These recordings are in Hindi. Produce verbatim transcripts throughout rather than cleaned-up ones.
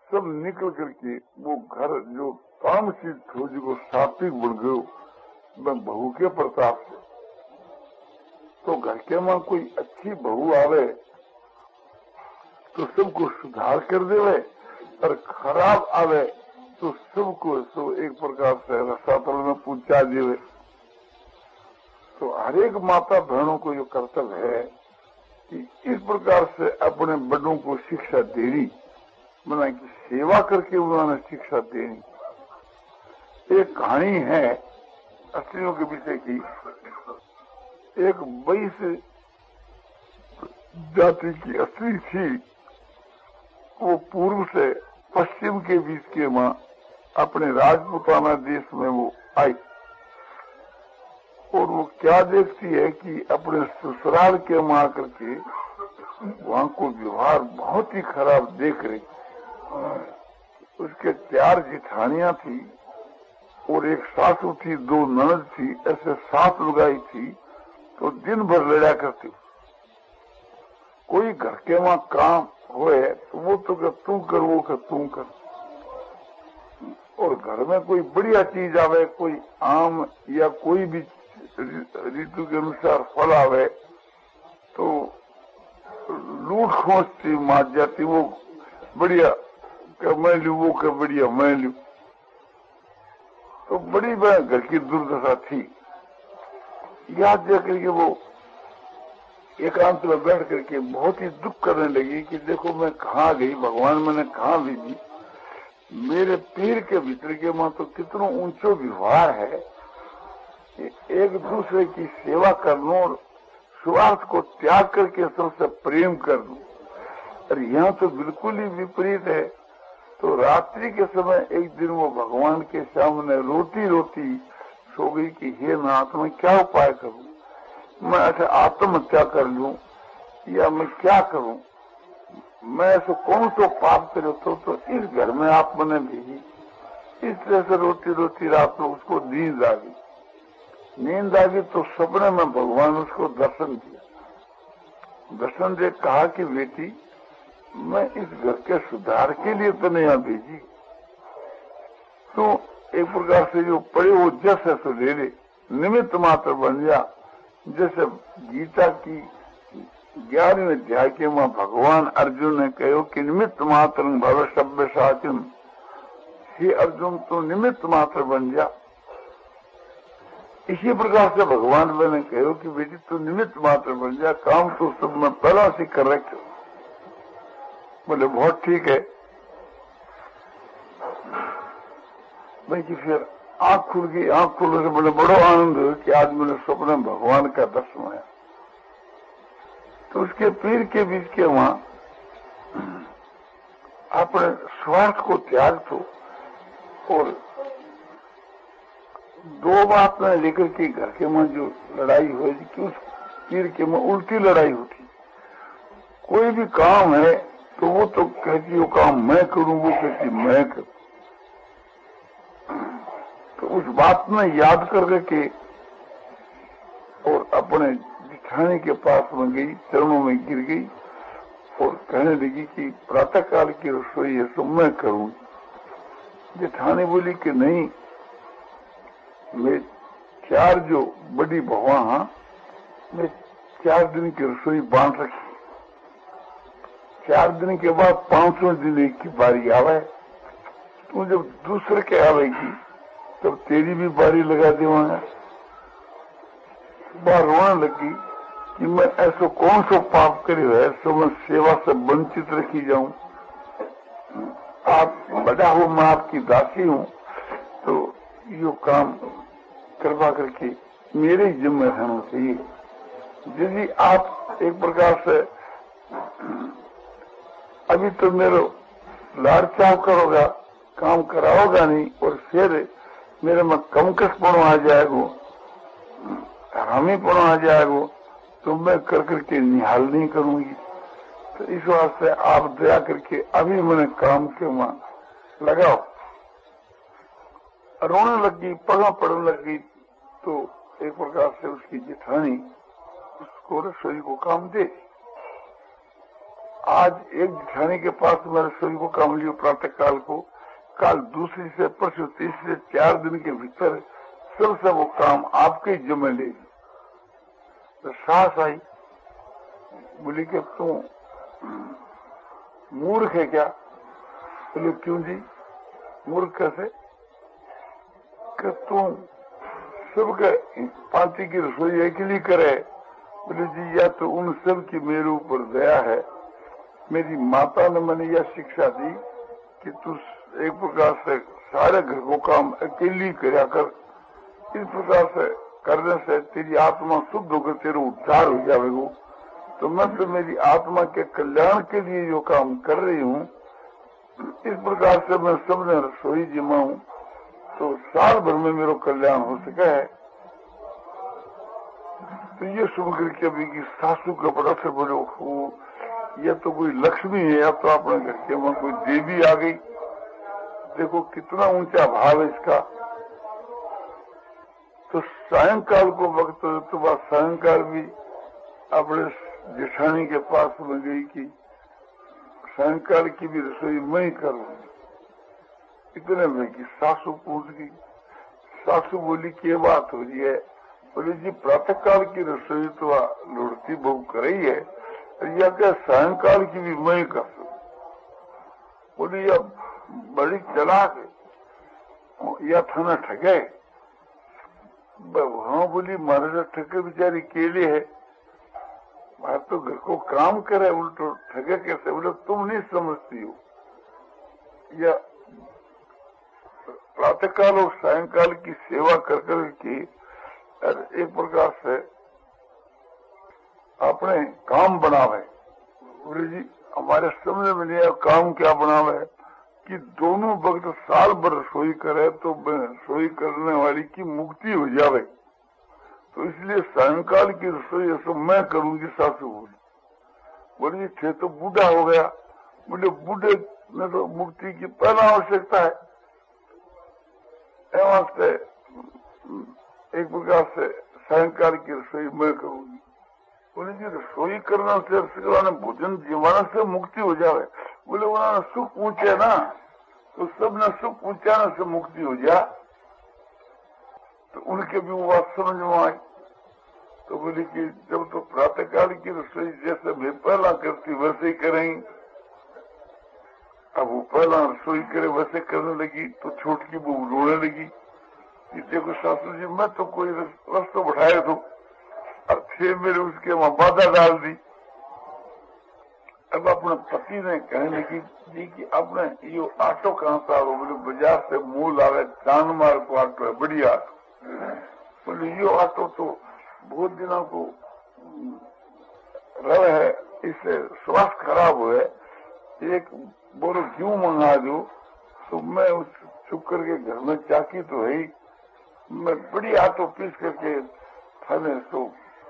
सब निकल करके वो घर जो तामसिक थो जो सात्विक बन गयो मैं बहू के प्रताप से। तो घर के मां कोई अच्छी बहू आवे तो सबको सुधार कर देवे, और खराब आवे तो सबको सब एक प्रकार से रसातल में पूछा देवे। तो हरेक माता बहनों को जो कर्तव्य है कि इस प्रकार से अपने बड़ों को शिक्षा देनी, मना की सेवा करके उन्होंने शिक्षा देनी। एक कहानी है स्त्रियों के विषय की। एक वैश्य जाति की स्त्री थी, वो पूर्व से पश्चिम के बीच के मां अपने राजपुताना देश में वो आई, और वो क्या देखती है कि अपने ससुराल के मां करके वहां को व्यवहार बहुत ही खराब देख रही। उसके चार जिठानियां थी और एक सासू थी, दो ननद थी, ऐसे सात लुगाई थी। तो दिन भर लड़ा करती। कोई घर के वहां काम होए तो वो तो कर तू कर, वो कर तू कर। और घर में कोई बढ़िया चीज आवे, कोई आम या कोई भी ऋतु के अनुसार फल आवे तो लूट खोजती मार जाती, वो बढ़िया कर मैं लू, वो कर बढ़िया मैं लू। तो बड़ी बड़ी घर की दुर्दशा थी। याद देख करके वो एकांत में बैठ करके बहुत ही दुख करने लगी कि देखो मैं कहाँ गई, भगवान मैंने कहाँ भेजी। मेरे पीर के भीतर के मां तो कितना ऊंचो व्यवहार है कि एक दूसरे की सेवा करना और स्वार्थ को त्याग करके सबसे प्रेम करना। और यहाँ तो बिल्कुल ही विपरीत है। तो रात्रि के समय एक दिन वो भगवान के सामने रोती रोती सो गई कि हे नाथ मैं क्या उपाय करूं, मैं ऐसे आत्महत्या कर लूं या मैं क्या करूं, मैं ऐसे कौन सा पाप करे तो, तो इस घर में आप मैंने भेजी। इस तरह से रोती रोती रात में उसको नींद आ गई। नींद आ गई तो सपने में भगवान उसको दर्शन दिया। दर्शन दे कहा कि बेटी मैं इस घर के सुधार के लिए तो नहीं भेजी, तो एक प्रकार से जो पड़े वो जैसे तो ले ले, निमित्त मात्र बन जा। जैसे गीता की ग्यारहवें अध्याय के में भगवान अर्जुन ने कहो कि निमित्त मात्र भव सभ्य साचिन, हे अर्जुन तो निमित्त मात्र बन जा। इसी प्रकार से भगवान मैंने कहो कि बेटी तू निमित्त मात्र बन जा, काम तो सब में पहला से कर रखे। बोले बहुत ठीक है। भाई कि फिर आंख खुल गई। आंख खुलने से बोले बड़ो आनंद हुआ कि आज मैंने सपने में भगवान का दर्शन हुआ। तो उसके पीर के बीच के वहां अपने स्वार्थ को त्याग दो। और दो बात में लेकर के घर के में जो लड़ाई हुई कि उस पीर के में उल्टी लड़ाई होती। कोई भी काम है तो वो तो कहती वो काम मैं करूं, वो कहती मैं करूं। तो उस बात में याद कर करके और अपने जिठानी के पास में गई, चरणों में गिर गई और कहने लगी कि प्रातः काल की रसोई है तो मैं करूं। जिठानी बोली कि नहीं, मैं चार जो बड़ी बहुआ मैं चार दिन की रसोई बांध रखी। चार दिन के बाद पांचवें दिन एक की बारी आवे, तू जब दूसरे के आवेगी तब तेरी भी बारी लगा देवांगा। बार रोने लगी कि मैं ऐसा कौन सा पाप करे है सो मैं सेवा से वंचित रखी जाऊं। आप बड़ा हो, मैं आपकी दासी हूं, तो यो काम कृपा करके मेरे जिम्मे रहना चाहिए। यदि आप एक प्रकार से अभी तो मेरा लाड़ चाव करोगा, काम कराओगा नहीं और फिर मेरे में कमकस पड़ो आ जाएगा, हरामी पड़ो आ जाएगा, तो मैं कर करके निहाल नहीं करूंगी। तो इस वास्ते आप दया करके अभी मैंने काम के वहां लगाओ। रोने लगी, पगा पड़ने लगी। तो एक प्रकार से उसकी जिठानी उसको रसोई को काम दे। आज एक जेठानी के पास मैं रसोई को काम लियो प्रातः काल को, काल दूसरी से, परसों तीसरे, चार दिन के भीतर सब सब वो काम आपके जमे लेगी। तो सास आई, बोली कि तू मूर्ख है क्या? बोले क्यों जी? मूर्ख कैसे? कि तू सबके पांति की रसोई एक लिए करे। बोले जी या तो उन सब की मेरे ऊपर दया है, मेरी माता ने मैंने यह शिक्षा दी कि तू एक प्रकार से सारे घर को काम अकेली करया कर, इस प्रकार से करने से तेरी आत्मा शुद्ध होकर तेरा उद्धार हो जाएगा। तो मैं तो मेरी आत्मा के कल्याण के लिए जो काम कर रही हूँ, इस प्रकार से मैं सबने रसोई जिमाऊं तो साल भर में मेरा कल्याण हो सके है। तो ये सुन करके अभी की सासू का बड़ा से बोले, हो यह तो कोई लक्ष्मी है या तो अपने घर के में कोई देवी आ गई। देखो कितना ऊंचा भाव है इसका। तो सायंकाल को वक्त तो बात सायंकाल भी अपने जेठानी के पास में गई कि सायंकाल की भी रसोई मैं ही करूंगी। इतने में की सासू पूछ गई। सासू बोली क्या बात हो रही है? बोले जी प्रातः काल की रसोई तो लुढ़ती बहू कर रही है, या क्या सायंकाल की भी मैं कर सकूं? बोली या बड़ी चालाक है या थाना ठगे? हाँ बोली मारे से ठगे बेचारी केले है, मैं तो घर को काम करे उल्टो ठगे कैसे? बोले तुम नहीं समझती हो, या प्रातःकाल और सायंकाल की सेवा कर कर के एक प्रकार से अपने काम बनावे। बोले जी हमारे समझ में नहीं काम क्या बनावे कि दोनों वक्त साल भर रसोई करे तो रसोई करने वाली की मुक्ति हो जावे। तो इसलिए सायंकाल की रसोई ऐसा मैं करूंगी। सासू बोली। बोले जी थे तो बूढ़ा हो गया। बोले बूढ़े में तो मुक्ति की पहला आवश्यकता है, वास्ते एक प्रकार से सायंकाल की रसोई मैं करूंगी। बोले जी रसोई करना से भोजन जीवाना से मुक्ति हो जाए। बोले उन्होंने सुख पूछे ना, तो सबने सुख पूछाने से मुक्ति हो जा। तो उनके भी वो बात समझ में आई। तो बोले कि जब तो प्रातःकाल की रसोई जैसे मैं पहला करती वैसे ही करेंगी। अब वो पहला रसोई करे वैसे करने लगी तो छोटकी बहू रोने लगी कि देखो सासू जी मैं तो कोई रास्ता बढ़ाया तो और फिर मेरे उसके वहां बाधा डाल दी। अब अपने पति ने कहने लगी जी कि अपने ये ऑटो कहाँ से आ? बोले बाजार से मूल आवे चांद मार्ग को ऑटो है, बढ़िया। बोले ये ऑटो तो बहुत दिनों को रहे है, इससे स्वास्थ्य खराब हुए, एक बोलो क्यों मंगा दो। तो मैं उस शुक्र के घर में चाकी तो है, मैं बड़ी ऑटो पीस करके थाने तो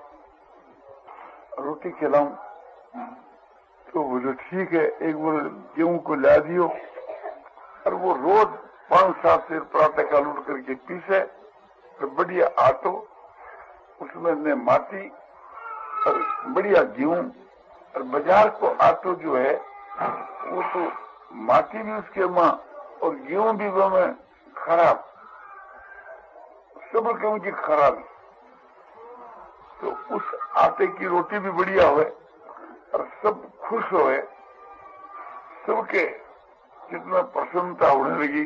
रोटी खिलाऊं। तो बोले ठीक है, एक बार गेहूं को ला दियो और वो रोज पांच सात से प्रातः काल उठ करके पीसे तो बढ़िया आटो, उसमें ने माटी और बढ़िया गेहूं। और बाजार को आटो जो है वो तो माटी भी उसके माँ और गेहूं भी वो में खराब, सब गेहूं की खराब। तो उस आटे की रोटी भी बढ़िया हुए और सब खुश हुए, सबके कितना प्रसन्नता होने लगी।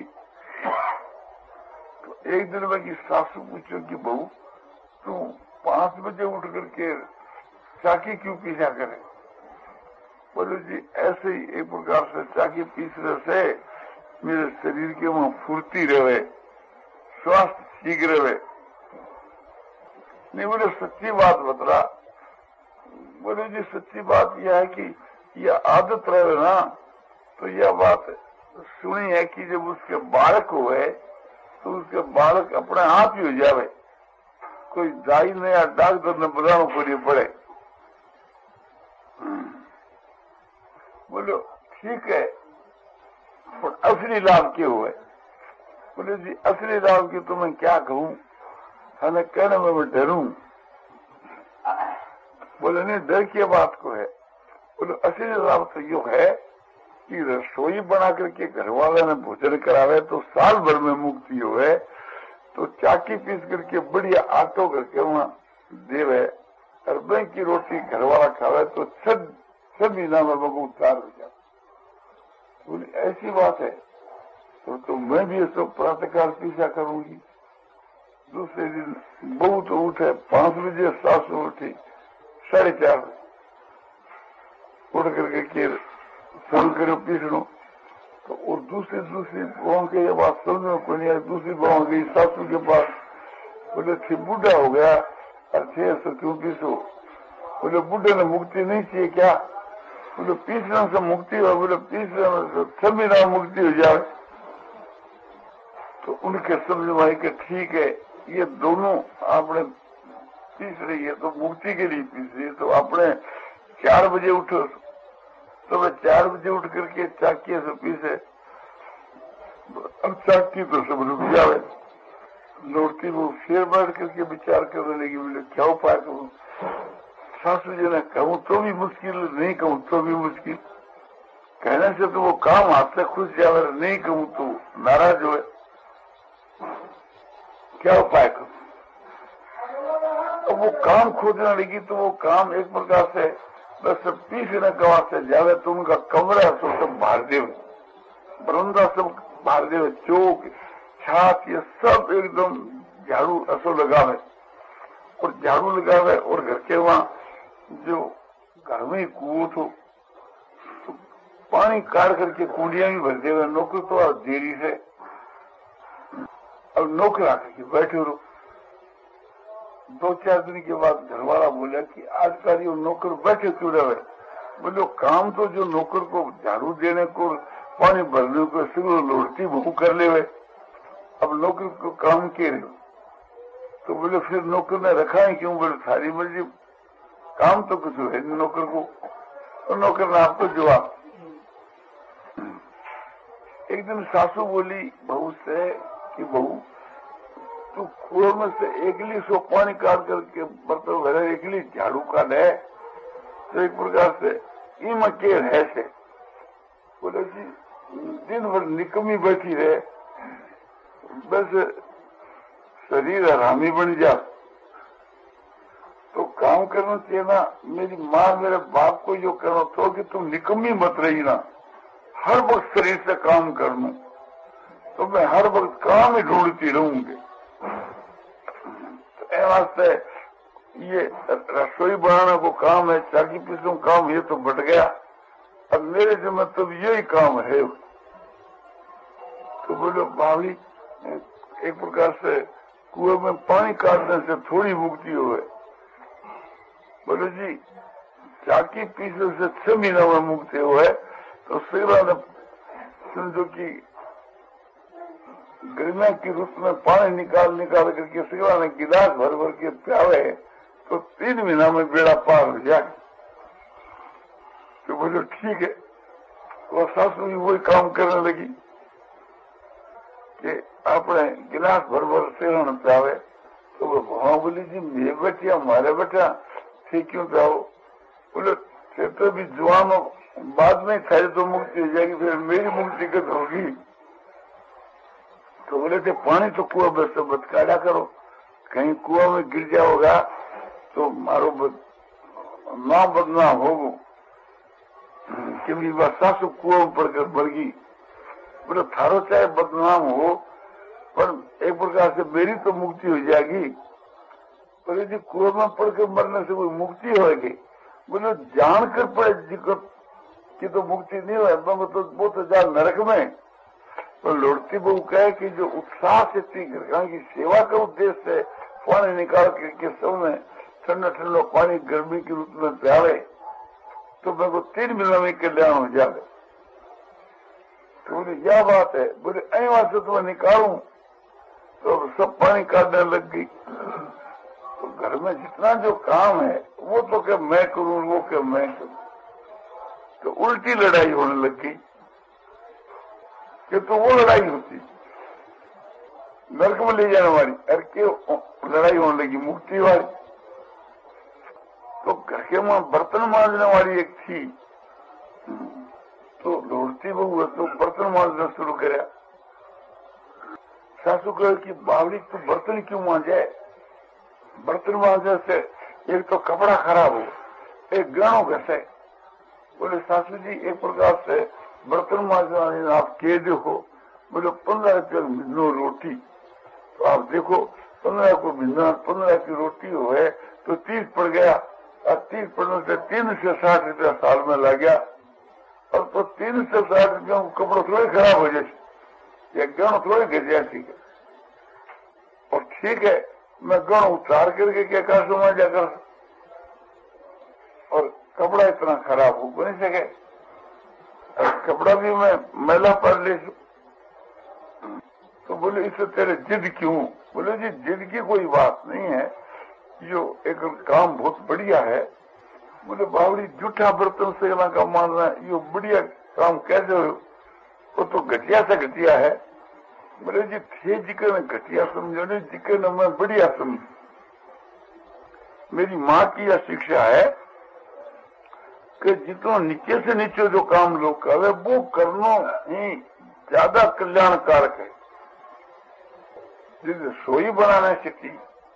तो एक दिन में की सासू पूछो कि बहू तू पांच बजे उठ करके चाकी क्यों पीसा करे? बोले जी ऐसे ही एक प्रकार से चाकी पीसने से मेरे शरीर के वहां फुर्ती रहे, स्वास्थ्य ठीक रहे। नहीं बोले सच्ची बात बतला। बोले जी सच्ची बात यह है कि यह आदत रहे ना, तो यह बात सुनी है कि जब उसके बालक हुए तो उसके बालक अपने आप ही हो जावे, कोई दाई ने या डॉक्टर ने बुलाना पड़ी पड़े। बोलो ठीक है, और असली लाभ क्यों हुए? बोले जी असली लाभ की तो मैं क्या कहूँ, हमें कहने में मैं डरूं। बोले नहीं डर की बात को है, बोले असली लाभ तो यो है कि रसोई बना करके घर वाला ने भोजन करावे तो साल भर में मुक्ति हो है, तो चाकी पीस करके बढ़िया आटो करके वहां देवे और बैंक की रोटी घर वाला खावे तो सब सब महीना में वो उतार हो जाए। बोली ऐसी बात है तो, तो मैं भी इसको प्रातःकाल पीछा करूंगी। दूसरे दिन बहू तो उठे पांच बजे, सासू उठी साढ़े चार उठ करके केर शुरू करो पीसनो। तो और दूसरी दूसरी बहू के ये बात समझ को नहीं आई। दूसरी बहू गई सासू के पास, बोले थे बूढ़ा हो गया और छह सौ क्यों पीसो? बोले बूढ़े ने मुक्ति नहीं चाहिए क्या? बोले पीसने से मुक्ति हो। बोले पीसने से सभी ना मुक्ति हो जाए। तो उनके समझ में आई कि ठीक है, ये दोनों आपने पीस रही है तो मुक्ति के लिए पीस रही है, तो आपने चार बजे उठो। तो मैं चार बजे उठ करके चाकी से पीसे। अब चाकी तो सब रुक जावे, लौटती वो फिर बैठ करके विचार करने लगी। बोले क्या उपाय करूं? सासू जी ने कहूं तो भी मुश्किल, नहीं कहूं तो भी मुश्किल। कहने से तो वो काम हाथ से खुश जावे, नहीं कहूं तो नाराज हो। क्या उपाय करूं? अब वो काम खोजने लगी तो वो काम एक प्रकार से बस पीसने कवा से जावे तो उनका कमरा सब सब बाहर देवे, बरंदा सब बाहर देवे, चौक छात ये सब एकदम झाड़ू असो लगावे और झाड़ू लगावे। और घर के वहां जो घर में ही कुओं तो, तो पानी काट करके कुंडिया भी भर देवे। नौकर तो अब देरी से अब नौकर आकर के बैठे रहो। दो चार दिन के बाद घर वाला बोला कि आजकल ये नौकर बैठे क्यों रहे? बोलो काम तो जो नौकर को झाड़ू देने को, पानी भरने को सिर्फ लौटती बहू कर ले। अब नौकर को काम के रहे? तो बोले फिर नौकर ने रखा है क्यों? बोले सारी मर्जी, काम तो कुछ है नहीं नौकर को। और नौकर ने आपको जवाब। एक दिन सासू बोली बहू से कि बहू तू कुएं में से एकली सो पानी काट करके बर्तन भरे, एकली झाड़ू काट है तो एक प्रकार से इम के है से। बोले जी दिन भर निकमी बैठी रहे, बस शरीर हरामी बन जा। तो काम करना चाहिए ना। मेरी माँ मेरे बाप को जो कहना तो कि तुम निकम्मी मत रही ना, हर वक्त शरीर से काम करना, तो मैं हर वक्त काम ही ढूंढती रहूंगी। तो ऐ वास्ते ये रसोई बनाने को काम है, चाकी पीसू काम, ये तो बट गया। अब मेरे जो मतलब यही काम है। तो बोलो भाभी एक प्रकार से कुएं में पानी काटने से थोड़ी मुक्ति हुए। बोले जी चाकी पीसने से छह महीना में मुक्ति हुए। तो सिगरा ने समझो कि गर्मिया की रुत में पानी निकाल निकाल करके सिगरा ने गिलास भर भर के प्यावे तो तीन महीना में बेड़ा पार हो जाए। तो बोलो ठीक है। तो सासू भी वही काम करने लगी कि आपने गिलास भर भर सिगरा ने प्यावे। तो वो हाँ बोली जी मेरे बेटे हमारे बेटा ठीक क्यों प्याओ? बोले फिर तो भी जुआन बाद में खाए तो मुक्ति हो जाएगी, फिर मेरी मुक्ति कब होगी? तो बोले थे पानी तो कुआ बस बद काटा करो, कहीं कुआ में गिर जाओगा तो मारो बद ना बदनाम होगो कि मेरी बात सासू कुआ में पड़कर मर गई। बोले थारो चाहे बदनाम हो पर एक प्रकार से मेरी तो मुक्ति हो जाएगी। बोले जी कुएं में पड़कर मरने से कोई मुक्ति होगी? बोले जानकर पड़े दिक्कत की तो मुक्ति नहीं हो, तो वो तो जा नरक में। तो लौटती बहू कहे कि जो उत्साह से घर की सेवा का उद्देश्य से पानी निकाल के सब में ठंडा ठंडा पानी गर्मी की रूप में प्यावे तो मेरे को तीन महीना में कल्याण हो जाए। तो बोले क्या बात है? बोले अं वहां से तुम्हें निकालू तो सब पानी काटने लग गई। तो घर में जितना जो काम है वो तो क्या मैं करूं, वो क्या मैं करूं, तो उल्टी लड़ाई होने लग गई कि तो वो लड़ाई होती नरक में ले जाने वाली, अरे क्यों लड़ाई होने लगी मुक्ति वाली। तो घर के वहां बर्तन मांजने वाली एक थी, तो दौड़ती बहू है तो बर्तन मांजना शुरू कराया। सासू कहे कि बावड़ी तू बर्तन क्यों मांजे? बर्तन मांजने से एक तो कपड़ा खराब हो, एक गणों घसे। बोले सासू जी एक प्रकार से बर्तन मांजना आप कह देखो। बोले पंद्रह रुपये महीनों रोटी, तो आप देखो पंद्रह को महीना पंद्रह की रोटी हो है तो तीस पड़ गया, और तीस पड़ने से तीन से साठ रुपया साल में लग गया। और तो तीन से साठ रुपया कपड़े थोड़े खराब हो जाए, या गण थोड़े गिर जाए। ठीक है, और ठीक है मैं गण उतार करके क्या कर समझ जाकर, और कपड़ा इतना खराब हो नहीं सके, और कपड़ा भी मैं मैला पड़ ले। तो बोले इससे तेरे जिद क्यों? बोले जी जिद की कोई बात नहीं है, जो एक काम बहुत बढ़िया है। बोले बावड़ी जूठा बर्तन सेना का मानना ये बढ़िया काम कैसे हो? वो तो घटिया से घटिया है। बोले जी थे जिक्र ने घटिया समझो नहीं, जिक्र ने मैं बढ़िया समझ। मेरी माँ की यह शिक्षा है कि जितना नीचे से नीचे जो काम लोग करे वो करना ही ज्यादा कल्याणकारक है। जैसे सोई बनाने सीखी,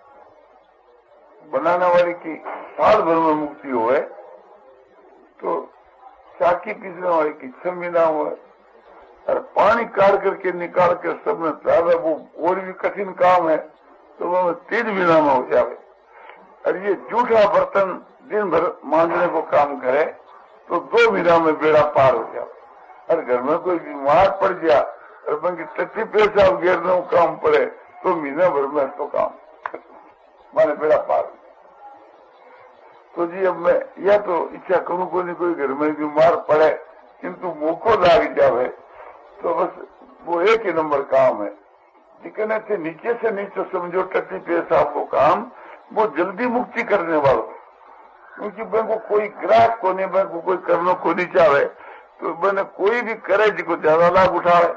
बनाने वाले की साल भर में मुक्ति हो है, तो चाकी पीसने वाले की छह महीना हुआ, और पानी काट करके निकाल कर सब में ज्यादा वो और भी कठिन काम है तो वो तीन महीना में हो जाए। और ये जूठा बर्तन दिन भर मांजने को काम करे तो दो महीना में बेड़ा पार हो जाए। और घर में कोई बीमार पड़ गया और बंकी टट्टी पेशाब घेरने को काम पड़े तो महीना भर में तो काम माने बेड़ा पार। तो जी अब मैं या तो इच्छा करूं को नहीं कोई घर में बीमार पड़े किंतु मौको लाग जावे तो बस वो एक ही नंबर काम है। जिकने थे नीचे से नीचे समझो टट्टी पेशाब को काम वो जल्दी मुक्ति करने वाला, क्योंकि मैं को कोई ग्राहक को नहीं, मैं को कोई करना को नहीं चाहे तो मैंने कोई भी करे जिसको ज्यादा लाभ उठाए।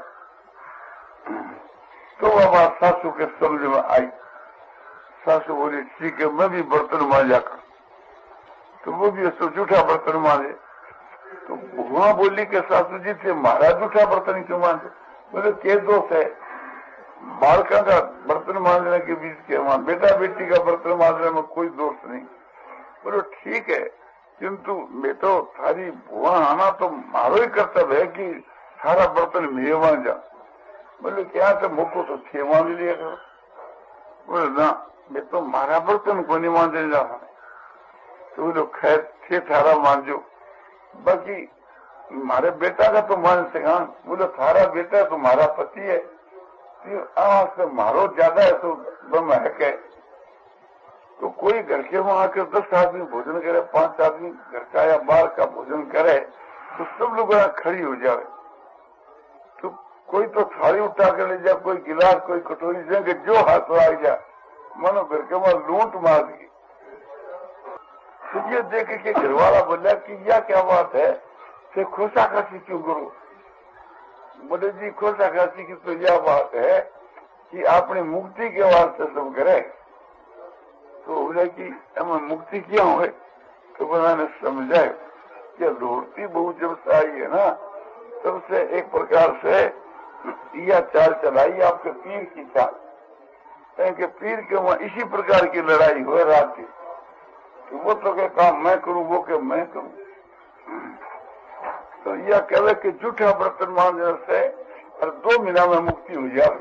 तो वह बात सासू के समझ में आई। सासू बोली ठीक है मैं भी बर्तन मांजा कर, तो वो भी ऐसा जूठा बर्तन मांजे। तो वहां बोली के सासू जी थे मारा जूठा बर्तन क्यों मांजे? बोले के दोष है बालका का बर्तन मांजने के बीच के, वहां बेटा बेटी का बर्तन मांजने में कोई दोष नहीं। बोलो ठीक है किंतु मैं तो थारी वहां आना तो मारो ही कर्तव्य है कि सारा बर्तन मैं मांजा। बोले क्या तो मुझको तो छह मांझ लिया करो। बोले ना मैं तो मारा बर्तन को नहीं मांझने जा रहा। तो बोलो खैर छह थारा मांझो, बाकी मारे बेटा का तो मान सका। बोले थारा बेटा तो मारा पति है, से मारो ज्यादा है तो बम है के। तो कोई घर के वहां आकर दस आदमी भोजन करे, पांच आदमी घर का या बाहर का भोजन करे तो सब लोग खड़ी हो जाए। तो कोई तो थाली उठा कर ले जाए, कोई गिलास कोई कटोरी से जो हाथ लग जाए मानो घर के वहां लूट मार दी। तो ये देखे कि घरवाला बोला कि यह क्या बात है कि खोसा खासी क्यों करो? बोले जी खोसा खासी की तो यह बात है कि अपनी मुक्ति के वास्ते सब करे। तो बोले कि हमें मुक्ति क्या हुए? तो मैंने समझा कि दौड़ती बहू जब से आई है ना तब से एक प्रकार से यह चाल चलाई आपके पीर की चाल, क्योंकि पीर के वहां इसी प्रकार की लड़ाई हुए रात की। तो वो तो क्या काम मैं करूं, वो के मैं करूं। तो यह कहवे कि जूठा बर्तन मांजने से और दो महीना में मुक्ति हो जाए।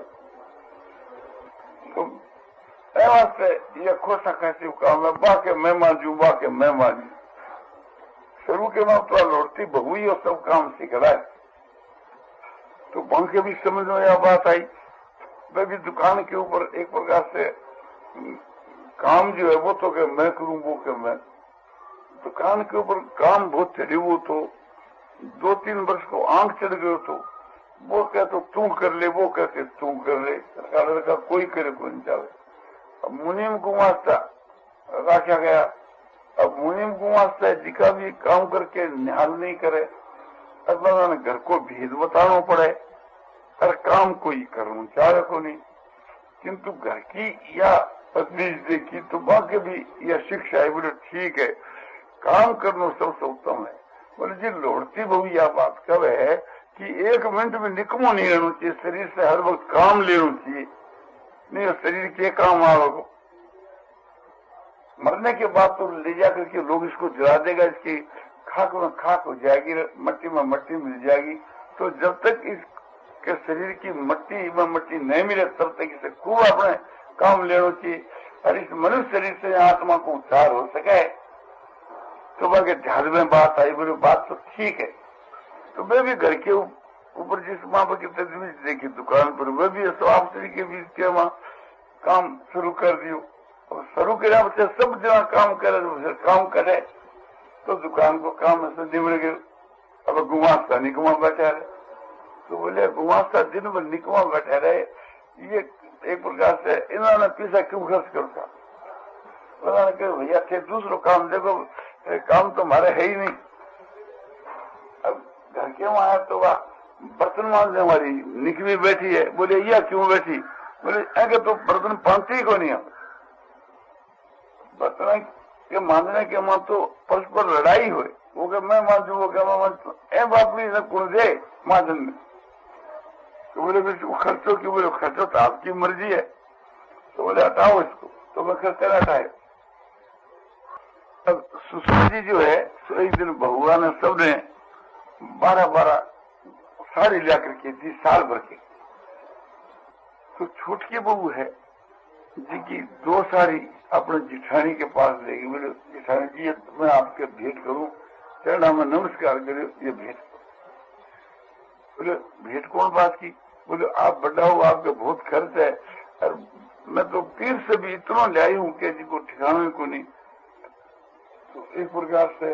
तो ऐसे यह खोसा कैसे काम है, बाके मैं मांझू बाके मैं मांझू। शुरू के में तो लौटती बहू ही और सब काम सीख रहा है। तो बांके भी समझ में यह बात आई। मैं भी दुकान के ऊपर एक प्रकार से काम जो है वो तो कि मैं करूं वो कि मैं। दुकान के ऊपर काम बहुत चढ़ी वो तो दो तीन वर्ष को आंख चढ़ गए तो वो कहते तो तू कर ले, वो कहते तू कर ले। सरकार लड़का कोई करे कोई नहीं चाहे। अब मुनीम गुमास्ता रखा गया। अब मुनीम गुमास्ता जिका भी काम करके निहाल नहीं करे, अब घर को भेद बताना पड़े और काम कोई करूं चाहे को नहीं। किंतु घर की या तजवीज देखी तो बाकी भी यह शिक्षा है। बोले ठीक है काम करना सबसे उत्तम है, बोले जी लौटती बहु यह बात कब है कि एक मिनट में निकमो नहीं रहना चाहिए, शरीर से हर वक्त काम लेना चाहिए, नहीं तो शरीर के काम आओगे। मरने के बाद तो ले जा करके लोग इसको जला देगा, इसकी खाक में खाक हो जाएगी, मट्टी में मट्टी मिल जाएगी। तो जब तक इसके शरीर की मट्टी में मट्टी नहीं मिले तब तक इसे खूब अपने काम लेना चाहिए। और इस मनुष्य शरीर से आत्मा को उद्धार हो सके। तो बाकी ध्यान में बात आई, बोले बात तो ठीक है। तो मैं भी घर के ऊपर जिस माँ बाप की तजवीज देखी दुकान पर, वह भी स्वास्थ्य तरीके बीच के वहां काम शुरू कर दियो। और शुरू किया बच्चे सब जहाँ काम करे, काम करे तो दुकान को काम से निमड़ गए। अब गुमास्ता निकमा बैठा रहे, तो बोले गुमास्ता दिन भर निकमा बैठा रहे, ये एक प्रकार से इन्होंने पैसा क्यों खर्च करता। उन्होंने कहा भैया थे दूसरों काम देखो, काम तो हमारे है ही नहीं। अब घर के वहां आया तो वह बर्तन मांझने हमारी निकमी बैठी है। बोले यह क्यों बैठी? बोले अगर तो बर्तन पानती ही को नहीं। बर्तन के मांझने के मां तो परस्पर लड़ाई हुई, वो क्या मैं मांझू, वो क्या मैं मांझू, ए बापड़ी ने कौन दे मांझन में। तो बोले इसको खर्चो क्यों? बोले खर्चो तो आपकी मर्जी है। तो बोले हटाओ इसको, तो मैं खर्चा हटाए। अब सुषमा जी जो है तो एक दिन बहुआ ने सबने बारह बारह साड़ी ला करके दी साल भर के। तो छोटकी बहू है जी की दो साड़ी अपने जिठानी के पास लेगी। बोले जिठानी जी मैं आपके भेंट करूं, चरणा में नमस्कार करो, ये भेंट। बोले भेंट कौन बात की? बोले आप बड़ा हो, आपका बहुत खर्च है, और मैं तो पीर से भी इतना ले आई हूं कि जी को ठिकाना को नहीं। तो एक प्रकार से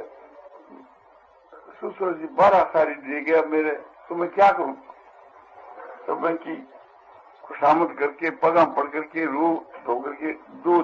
ससुर जी बारह साड़ी दे गया मेरे, तो मैं क्या करूं? तो मैं की खुशामद करके पगा पड़ करके रो धो करके दो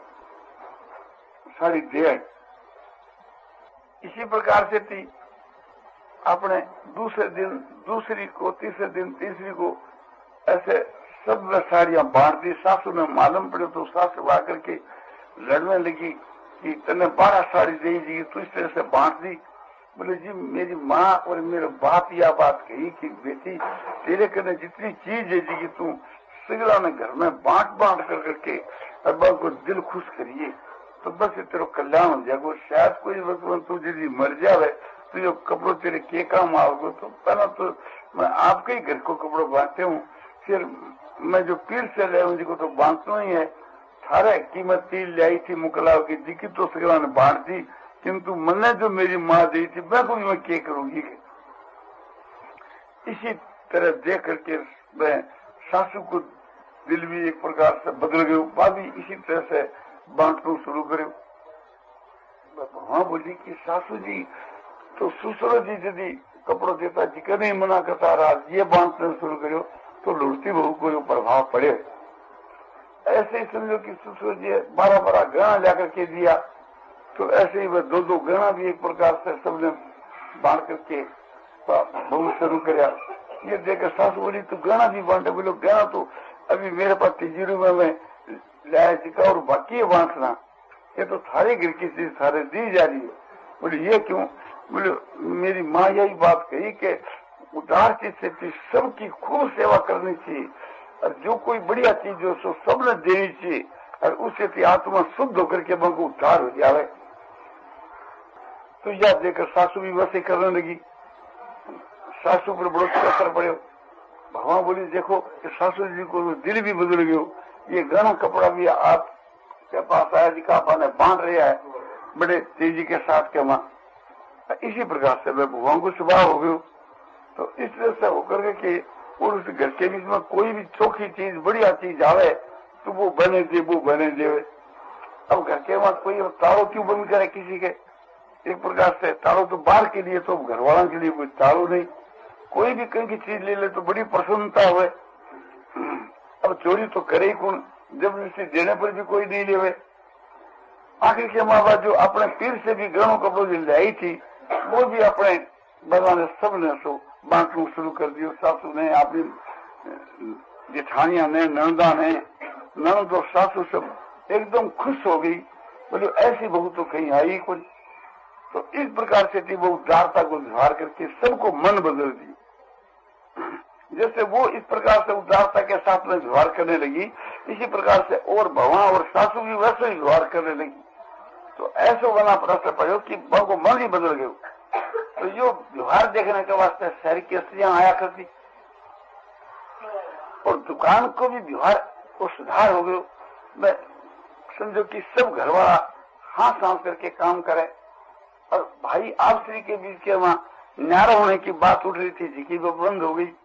साड़ी दे आई। इसी प्रकार से थी अपने दूसरे दिन दूसरी को, तीसरे दिन तीसरी को, ऐसे सब साड़ियां बांट दी। सासू ने मालूम पड़े तो सासू आकर के लड़ने लगी कि तने बारह साड़ी दे दी, तू इस तरह से बांट दी। बोले जी मेरी माँ और मेरे बाप यह बात कही कि बेटी तेरे करने जितनी चीज है जी कि तू सिगड़ा ने घर में बांट बांट कर करके अब्बा को दिल खुश करिए तो बस तेरे कल्याण हो जाएगा। शायद कोई वक्त तू जी मर जावे तो ये कपड़ों तेरे के काम आओगे। तो पहला तो मैं आपके ही घर को कपड़े बांटते हूँ, फिर मैं जो पीर से ले जी को तो बांटना ही है। थारे कीमत तिल लाई थी मुकलाव की जी की तो सिगड़ा ने बांट दी, किंतु मैंने जो मेरी माँ दी थी मैं को मैं क्या करूंगी। इसी तरह देख करके मैं सासू को दिल भी एक प्रकार से बदल गयो, भाभी इसी तरह से बांटना शुरू करो। वहां बोली कि सासू जी तो ससुर जी यदि कपड़ों देता जी का नहीं मना करता रहा, ये बांटना शुरू करो तो लुढ़ती बहू को जो प्रभाव पड़े। ऐसे ही समझो कि ससुर जी बारह बारह गहना जाकर के दिया, तो ऐसे ही वह दो दो गहना भी एक प्रकार से सबने बांट करके बहू शुरू कराया। ये देखकर सासू बोली तो गहना भी बांटे। बोलो गहना तो अभी मेरे पास तिजोरी में मैं लाया सिका और बाकी है बांटना, ये तो थारे घर की चीज थारे दी जा रही है। बोले ये क्यों? बोले मेरी माँ यही बात कही कि उदार चीज से चीज सबकी खूब सेवा करनी चाहिए, और जो कोई बढ़िया चीज हो सो सबने देनी चाहिए, और उससे आत्मा शुद्ध होकर के मन को उद्धार हो जाए। तो यह देखकर सासू भी वैसे करने लगी। सासू पर बड़ो असर पड़े। भगवान बोली देखो कि सासू जी को दिल भी बदल गयो, ये गहना कपड़ा भी आपके पास आया जी का आपने बांट रहा है बड़े तेजी के साथ के मां। इसी प्रकार से मैं भगवान को स्वभाव हो गयो। तो इस तरह से होकर के और उस घर के बीच में कोई भी चोखी चीज बढ़िया चीज आवे तो वो बने दे वो बने दे। अब घर के बाद कोई तारों क्यों बंद करे किसी के? एक प्रकार से तारों तो बाहर के लिए, तो घर वालों के लिए कोई तारों नहीं। कोई भी कहीं की चीज ले ले तो बड़ी प्रसन्नता हुए। अब चोरी तो करे ही कौन, जब इसे देने पर भी कोई नहीं लेवे। आखिर के माँ बाप जो अपने पीर से भी गहनों कपड़ों जो लाई थी वो भी अपने भगवान ने सबने सो बांटना शुरू कर दियो। सासू ने, अपनी जेठानिया ने, नंदा ने, नंद और सासू सब एकदम खुश हो गई। बोले ऐसी बहू तो कहीं आई कोई। तो इस प्रकार से थी वो उदारता को व्यवहार करके सबको मन बदल दी। जैसे वो इस प्रकार से उदारता के साथ में व्यवहार करने लगी, इसी प्रकार से और भवा और सासू भी वैसे ही व्यवहार करने लगी। तो ऐसा बना प्रश्न प्रयोग कि को मन ही बदल गए। तो यो व्यवहार देखने के वास्ते शहर की स्त्रियां आया करती और दुकान को भी व्यवहार को सुधार हो गयो। मैं समझो कि सब घर वाला हाथ सांस करके काम करे और भाई आप स्त्री के बीच के वहां न्यारा होने की बात उठ रही थी जी की वो बंद हो गई।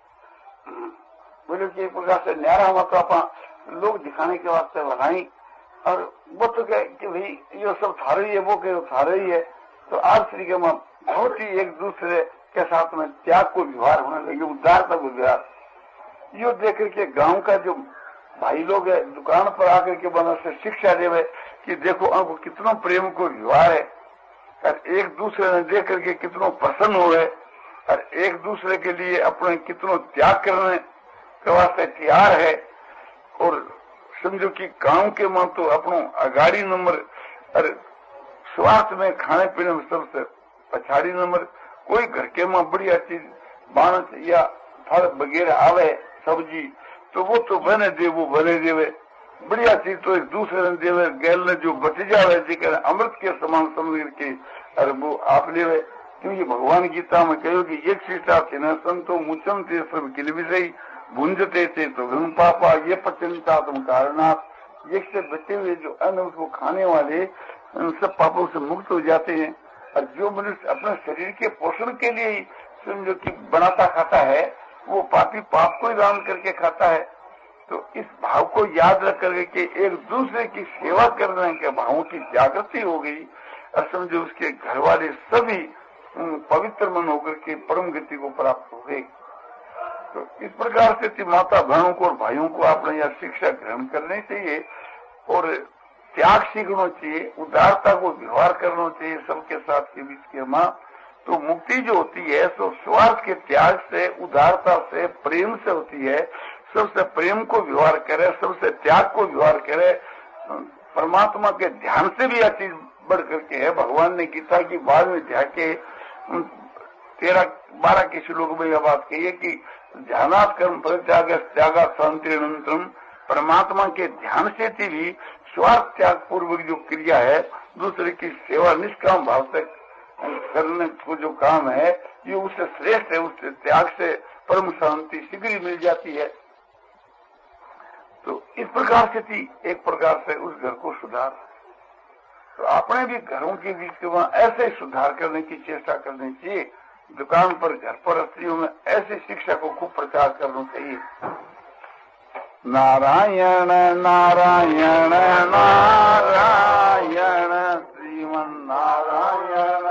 बोले कि एक प्रकार से न्यारा हुआ तो अपन लोग दिखाने के वास्ते बनाई और वो तो कहे कि भाई ये सब थारे ही है, वो कहे थारे ही है। तो आप स्त्री के वहां बहुत ही एक दूसरे के साथ में त्याग को व्यवहार होने लगे, उदारता को व्यवहार। यो देख करके गांव का जो भाई लोग है दुकान पर आकर के बना से शिक्षा देवे कि देखो आपको कितना प्रेम को व्यवहार है और एक दूसरे ने देख करके कितना प्रसन्न हो है और एक दूसरे के लिए अपने कितना त्याग करने के वास्ते तैयार है। और समझो कि गांव के मां तो अपनो अगाड़ी नंबर और स्वास्थ्य में खाने पीने में सबसे पछाड़ी नंबर। कोई घर के मां बढ़िया चीज बाणस या फल वगैरह आवे सब्जी तो वो तो बने दे, वो बने देवे। बढ़िया चीज तो एक दूसरे ने देवे, गैल ने जो बच जावे जी अमृत के समान समझ के अरे वो आप लेवे। क्योंकि भगवान गीता में कहो कि एक शिष्टा थे न संतो मुचम थे सब किल विषय भूंजते थे तो घन पापा ये पचनता तुम कारणात। एक से बचे हुए जो अन्न उसको खाने वाले उन सब पापों से मुक्त हो जाते हैं। और जो मनुष्य अपने शरीर के पोषण के लिए ही समझो कि बनाता खाता है वो पापी पाप को ही दान करके खाता है। तो इस भाव को याद रख करके एक दूसरे की सेवा करने के भावों की जागृति हो गई और समझो उसके घर वाले सभी पवित्र मन होकर के परम गति को प्राप्त हो गए। तो इस प्रकार से माता बहनों को और भाइयों को आपने यह शिक्षा ग्रहण करनी चाहिए और त्याग सीखना चाहिए, उदारता को व्यवहार करना चाहिए सबके साथ के बीच के मां। तो मुक्ति जो होती है तो स्वार्थ के त्याग से, उदारता से, प्रेम से होती है। सबसे प्रेम को व्यवहार करे, सबसे त्याग को व्यवहार करे, परमात्मा के ध्यान से भी यह चीज बढ़ करके है। भगवान ने गीता की बाद में ध्यान के तेरह बारह के श्लोक में यह बात कही है कि ध्यानात् कर्म परित्याग त्यागा शांति अनंतरम। परमात्मा के ध्यान से भी स्वार्थ त्याग पूर्वक जो क्रिया है, दूसरे की सेवा निष्काम भाव से करने को जो काम है ये उससे श्रेष्ठ है। उससे त्याग से परम शांति शीघ्र मिल जाती है। तो इस प्रकार से थी एक प्रकार से उस घर को सुधार। तो अपने भी घरों के बीच के वहां ऐसे सुधार करने की चेष्टा करनी चाहिए। दुकान पर, घर पर, स्त्रियों में ऐसी शिक्षा को खूब प्रचार करना चाहिए। नारायण नारायण नारायण श्रीमन नारायण